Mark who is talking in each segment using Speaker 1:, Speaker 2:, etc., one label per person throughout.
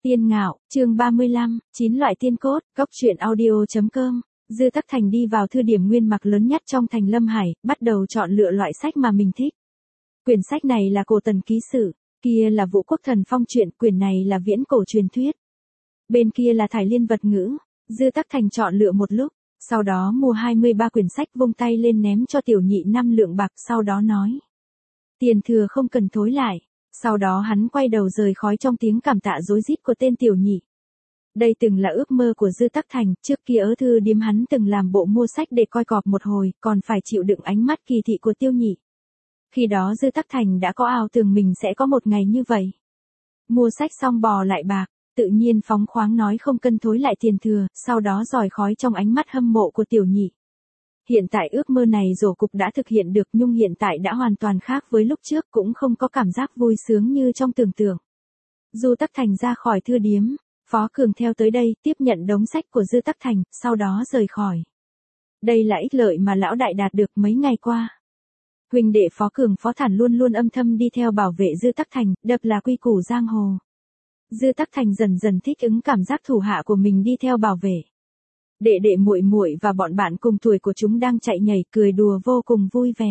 Speaker 1: Tiên Ngạo, chương 35, 9 loại tiên cốt, góc truyện audio.com. Dư Tắc Thành đi vào thư điểm nguyên mặc lớn nhất trong thành Lâm Hải, bắt đầu chọn lựa loại sách mà mình thích. Quyển sách này là Cổ Tần ký sự, kia là Vũ Quốc Thần Phong truyện, quyển này là viễn cổ truyền thuyết. Bên kia là Thải Liên vật ngữ. Dư Tắc Thành chọn lựa một lúc, sau đó mua 23 quyển sách, vung tay lên ném cho tiểu nhị 5 lượng bạc, sau đó nói: tiền thừa không cần thối lại. Sau đó hắn quay đầu rời khói trong tiếng cảm tạ rối rít của tên tiểu nhị. Đây từng là ước mơ của Dư Tắc Thành, trước kia ở thư điếm hắn từng làm bộ mua sách để coi cọp một hồi, còn phải chịu đựng ánh mắt kỳ thị của tiêu nhị. Khi đó Dư Tắc Thành đã có ảo tưởng mình sẽ có một ngày như vậy. Mua sách xong bò lại bạc, tự nhiên phóng khoáng nói không cân thối lại tiền thừa, sau đó giòi khói trong ánh mắt hâm mộ của tiểu nhị. Hiện tại ước mơ này rổ cục đã thực hiện được, nhưng hiện tại đã hoàn toàn khác với lúc trước, cũng không có cảm giác vui sướng như trong tưởng tượng. Dư Tắc Thành ra khỏi thư điếm, Phó Cường theo tới đây, tiếp nhận đống sách của Dư Tắc Thành, sau đó rời khỏi. Đây là ích lợi mà lão đại đạt được mấy ngày qua. Huynh đệ Phó Cường Phó Thản luôn luôn âm thầm đi theo bảo vệ Dư Tắc Thành, đập là quy củ giang hồ. Dư Tắc Thành dần dần thích ứng cảm giác thủ hạ của mình đi theo bảo vệ. Đệ đệ muội muội và bọn bạn cùng tuổi của chúng đang chạy nhảy cười đùa vô cùng vui vẻ.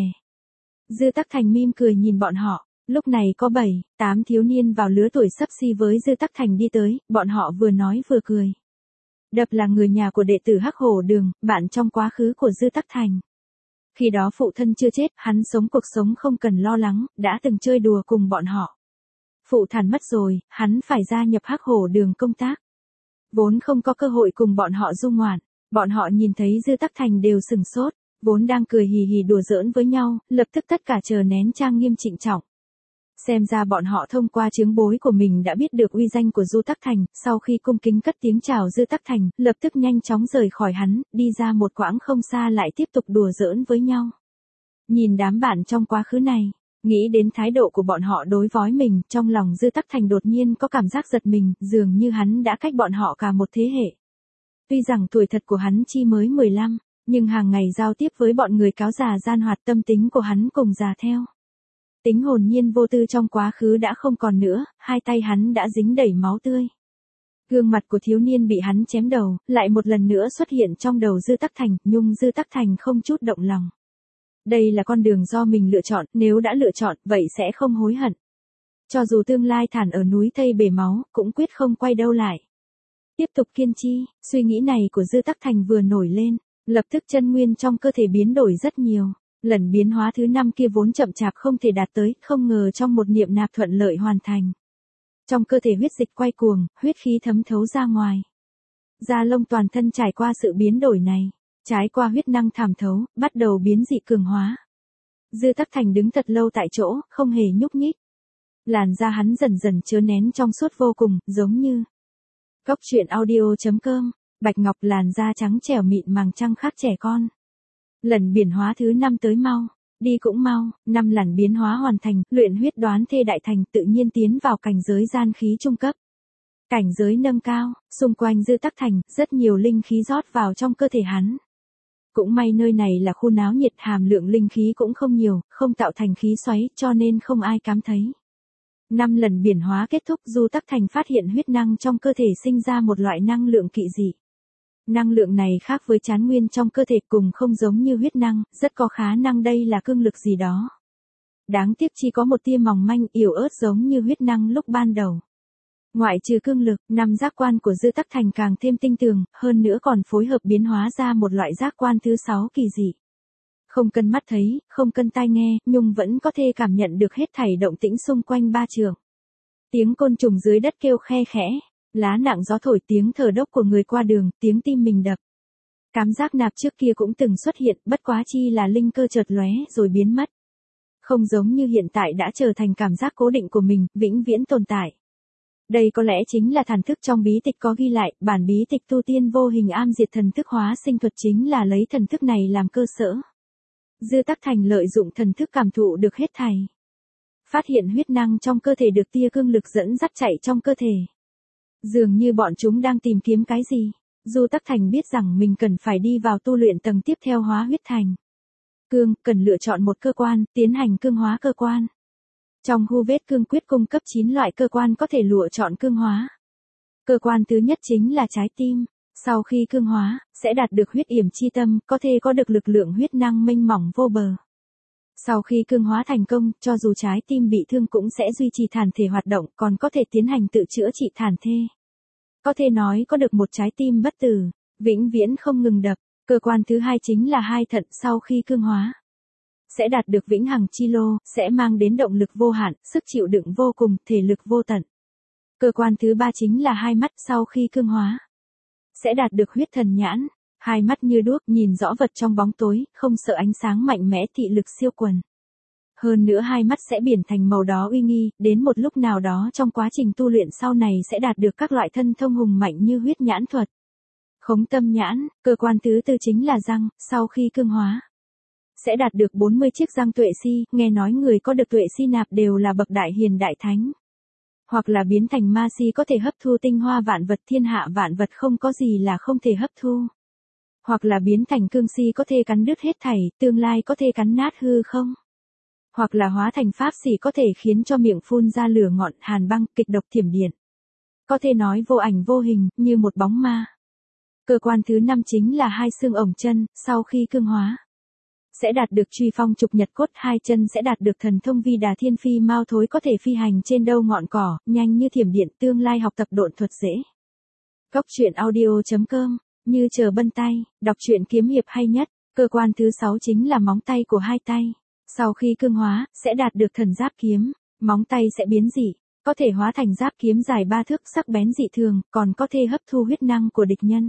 Speaker 1: Dư Tắc Thành mỉm cười nhìn bọn họ, lúc này có 7, 8 thiếu niên vào lứa tuổi xấp xi với Dư Tắc Thành đi tới, bọn họ vừa nói vừa cười. Đập là người nhà của đệ tử Hắc Hổ Đường, bạn trong quá khứ của Dư Tắc Thành. Khi đó phụ thân chưa chết, hắn sống cuộc sống không cần lo lắng, đã từng chơi đùa cùng bọn họ. Phụ Thản mất rồi, hắn phải gia nhập Hắc Hổ Đường công tác. Vốn không có cơ hội cùng bọn họ du ngoạn, bọn họ nhìn thấy Dư Tắc Thành đều sừng sốt, vốn đang cười hì hì đùa giỡn với nhau, lập tức tất cả chờ nén trang nghiêm trịnh trọng. Xem ra bọn họ thông qua chứng bối của mình đã biết được uy danh của Dư Tắc Thành, sau khi cung kính cất tiếng chào Dư Tắc Thành, lập tức nhanh chóng rời khỏi hắn, đi ra một quãng không xa lại tiếp tục đùa giỡn với nhau. Nhìn đám bạn trong quá khứ này, nghĩ đến thái độ của bọn họ đối với mình, trong lòng Dư Tắc Thành đột nhiên có cảm giác giật mình, dường như hắn đã cách bọn họ cả một thế hệ. Tuy rằng tuổi thật của hắn chỉ mới 15, nhưng hàng ngày giao tiếp với bọn người cáo già gian hoạt, tâm tính của hắn cùng già theo. Tính hồn nhiên vô tư trong quá khứ đã không còn nữa, hai tay hắn đã dính đầy máu tươi. Gương mặt của thiếu niên bị hắn chém đầu, lại một lần nữa xuất hiện trong đầu Dư Tắc Thành, nhưng Dư Tắc Thành không chút động lòng. Đây là con đường do mình lựa chọn, nếu đã lựa chọn, vậy sẽ không hối hận. Cho dù tương lai thản ở núi thây bể máu, cũng quyết không quay đâu lại. Tiếp tục kiên trì, suy nghĩ này của Dư Tắc Thành vừa nổi lên, lập tức chân nguyên trong cơ thể biến đổi rất nhiều. Lần biến hóa thứ 5 kia vốn chậm chạp không thể đạt tới, không ngờ trong một niệm nạp thuận lợi hoàn thành. Trong cơ thể huyết dịch quay cuồng, huyết khí thấm thấu ra ngoài. Da lông toàn thân trải qua sự biến đổi này, trái qua huyết năng thảm thấu, bắt đầu biến dị cường hóa. Dư Tắc Thành đứng thật lâu tại chỗ, không hề nhúc nhích. Làn da hắn dần dần chứa nén trong suốt vô cùng, giống như góc truyện audio.com, bạch ngọc, làn da trắng trẻo mịn màng trăng khác trẻ con. Lần biến hóa thứ 5 tới mau, đi cũng mau, 5 lần biến hóa hoàn thành, luyện huyết đoán thê đại thành, tự nhiên tiến vào cảnh giới gian khí trung cấp. Cảnh giới nâng cao, xung quanh Dư Tắc Thành, rất nhiều linh khí rót vào trong cơ thể hắn. Cũng may nơi này là khu náo nhiệt, hàm lượng linh khí cũng không nhiều, không tạo thành khí xoáy, cho nên không ai cảm thấy. 5 lần biến hóa kết thúc, Dư Tắc Thành phát hiện huyết năng trong cơ thể sinh ra một loại năng lượng kỳ dị. Năng lượng này khác với chán nguyên trong cơ thể, cùng không giống như huyết năng, rất có khả năng đây là cương lực gì đó. Đáng tiếc chỉ có một tia mỏng manh, yếu ớt giống như huyết năng lúc ban đầu. Ngoại trừ cương lực, 5 giác quan của Dư Tắc Thành càng thêm tinh tường, hơn nữa còn phối hợp biến hóa ra một loại giác quan thứ 6 kỳ dị. Không cần mắt thấy, không cần tai nghe, nhưng vẫn có thể cảm nhận được hết thảy động tĩnh xung quanh 3 trượng. Tiếng côn trùng dưới đất kêu khe khẽ, lá nặng gió thổi, tiếng thở dốc của người qua đường, tiếng tim mình đập. Cảm giác nạp trước kia cũng từng xuất hiện, bất quá chi là linh cơ chợt lóe rồi biến mất. Không giống như hiện tại đã trở thành cảm giác cố định của mình, vĩnh viễn tồn tại. Đây có lẽ chính là thần thức trong bí tịch có ghi lại, bản bí tịch tu tiên vô hình am diệt thần thức hóa sinh thuật chính là lấy thần thức này làm cơ sở. Dư Tắc Thành lợi dụng thần thức cảm thụ được hết thảy. Phát hiện huyết năng trong cơ thể được tia cương lực dẫn dắt chạy trong cơ thể. Dường như bọn chúng đang tìm kiếm cái gì. Dư Tắc Thành biết rằng mình cần phải đi vào tu luyện tầng tiếp theo hóa huyết thành. Cương, cần lựa chọn một cơ quan, tiến hành cương hóa cơ quan. Trong Hu Vết Cương Quyết cung cấp 9 loại cơ quan có thể lựa chọn cương hóa. Cơ quan thứ nhất chính là trái tim. Sau khi cương hóa, sẽ đạt được huyết yểm chi tâm, có thể có được lực lượng huyết năng mênh mỏng vô bờ. Sau khi cương hóa thành công, cho dù trái tim bị thương cũng sẽ duy trì thản thể hoạt động, còn có thể tiến hành tự chữa trị thản thê. Có thể nói có được một trái tim bất tử, vĩnh viễn không ngừng đập. Cơ quan thứ hai chính là hai thận. Sau khi cương hóa, sẽ đạt được vĩnh hằng chi lô, sẽ mang đến động lực vô hạn, sức chịu đựng vô cùng, thể lực vô tận. Cơ quan thứ ba chính là hai mắt. Sau khi cương hóa, sẽ đạt được huyết thần nhãn, hai mắt như đuốc, nhìn rõ vật trong bóng tối, không sợ ánh sáng mạnh mẽ, thị lực siêu quần. Hơn nữa hai mắt sẽ biển thành màu đó uy nghi, đến một lúc nào đó trong quá trình tu luyện sau này sẽ đạt được các loại thân thông hùng mạnh như huyết nhãn thuật. Khống tâm nhãn. Cơ quan thứ tư chính là răng. Sau khi cương hóa, sẽ đạt được 40 chiếc răng tuệ si, nghe nói người có được tuệ si nạp đều là bậc đại hiền đại thánh. Hoặc là biến thành ma si, có thể hấp thu tinh hoa vạn vật, thiên hạ vạn vật không có gì là không thể hấp thu. Hoặc là biến thành cương si, có thể cắn đứt hết thảy, tương lai có thể cắn nát hư không. Hoặc là hóa thành pháp sĩ, có thể khiến cho miệng phun ra lửa ngọn, hàn băng, kịch độc, thiểm điện. Có thể nói vô ảnh vô hình, như một bóng ma. Cơ quan thứ năm chính là hai xương ổng chân. Sau khi cương hóa, sẽ đạt được truy phong trục nhật cốt, hai chân sẽ đạt được thần thông vi đà thiên phi mao thối, có thể phi hành trên đâu ngọn cỏ, nhanh như thiểm điện, tương lai học tập độn thuật dễ. Góc truyện audio.com, như chờ bân tay, đọc truyện kiếm hiệp hay nhất. Cơ quan thứ sáu chính là móng tay của hai tay. Sau khi cương hóa, sẽ đạt được thần giáp kiếm, móng tay sẽ biến dị, có thể hóa thành giáp kiếm dài 3 thước, sắc bén dị thường, còn có thể hấp thu huyết năng của địch nhân.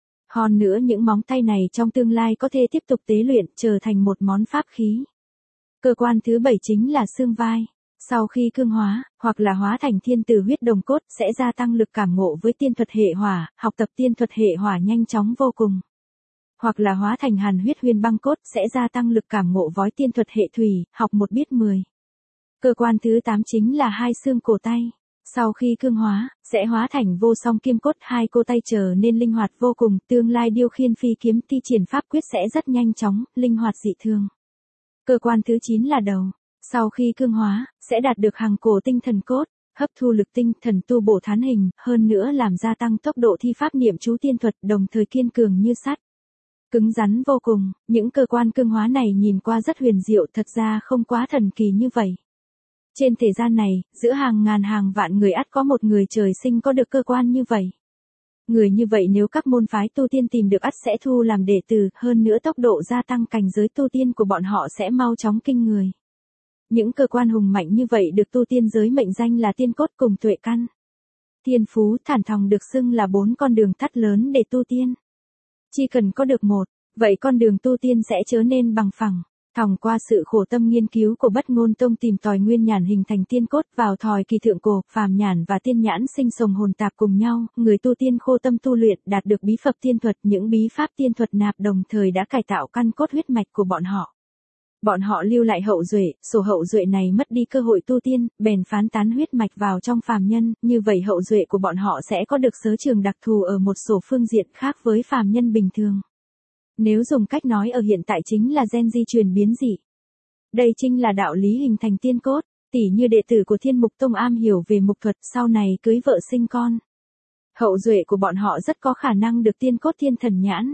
Speaker 1: Hơn nữa những móng tay này trong tương lai có thể tiếp tục tế luyện, trở thành một món pháp khí. Cơ quan thứ bảy chính là xương vai. Sau khi cương hóa, hoặc là hóa thành thiên tử huyết đồng cốt, sẽ gia tăng lực cảm ngộ với tiên thuật hệ hỏa, học tập tiên thuật hệ hỏa nhanh chóng vô cùng. Hoặc là hóa thành hàn huyết huyền băng cốt, sẽ gia tăng lực cảm ngộ với tiên thuật hệ thủy, học một biết 10. Cơ quan thứ 8 chính là hai xương cổ tay. Sau khi cương hóa, sẽ hóa thành vô song kim cốt, hai cô tay trở nên linh hoạt vô cùng, tương lai điêu khiên phi kiếm, thi triển pháp quyết sẽ rất nhanh chóng, linh hoạt dị thường. Cơ quan thứ 9 là đầu. Sau khi cương hóa, sẽ đạt được hằng cổ tinh thần cốt, hấp thu lực tinh thần, tu bổ thán hình, hơn nữa làm gia tăng tốc độ thi pháp niệm chú tiên thuật, đồng thời kiên cường như sắt. Cứng rắn vô cùng. Những cơ quan cương hóa này nhìn qua rất huyền diệu, thật ra không quá thần kỳ như vậy. Trên thế gian này, giữa hàng ngàn hàng vạn người ắt có một người trời sinh có được cơ quan như vậy. Người như vậy nếu các môn phái tu tiên tìm được ắt sẽ thu làm đệ tử, hơn nữa tốc độ gia tăng cảnh giới tu tiên của bọn họ sẽ mau chóng kinh người. Những cơ quan hùng mạnh như vậy được tu tiên giới mệnh danh là tiên cốt cùng tuệ căn. Thiên phú, thản thòng được xưng là 4 con đường tắt lớn để tu tiên. Chỉ cần có được một, vậy con đường tu tiên sẽ trở nên bằng phẳng. Thòng qua sự khổ tâm nghiên cứu của Bất Ngôn Tông tìm tòi nguyên nhàn hình thành tiên cốt, vào thời kỳ thượng cổ, phàm nhàn và tiên nhãn sinh sồng hồn tạp cùng nhau, người tu tiên khô tâm tu luyện, đạt được bí pháp tiên thuật, những bí pháp tiên thuật nạp đồng thời đã cải tạo căn cốt huyết mạch của bọn họ. Bọn họ lưu lại hậu duệ, số hậu duệ này mất đi cơ hội tu tiên, bèn phán tán huyết mạch vào trong phàm nhân, như vậy hậu duệ của bọn họ sẽ có được sở trường đặc thù ở một số phương diện khác với phàm nhân bình thường. Nếu dùng cách nói ở hiện tại chính là gen di truyền biến dị. Đây chính là đạo lý hình thành tiên cốt, tỉ như đệ tử của Thiên Mục Tông am hiểu về mục thuật, sau này cưới vợ sinh con. Hậu duệ của bọn họ rất có khả năng được tiên cốt thiên thần nhãn.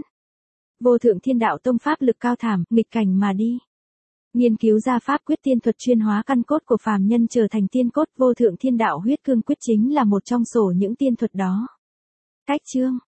Speaker 1: Vô Thượng Thiên Đạo Tông pháp lực cao thảm, nghịch cảnh mà đi. Nghiên cứu ra pháp quyết tiên thuật chuyên hóa căn cốt của phàm nhân trở thành tiên cốt, Vô Thượng Thiên Đạo huyết cương quyết chính là một trong số những tiên thuật đó. Cách chương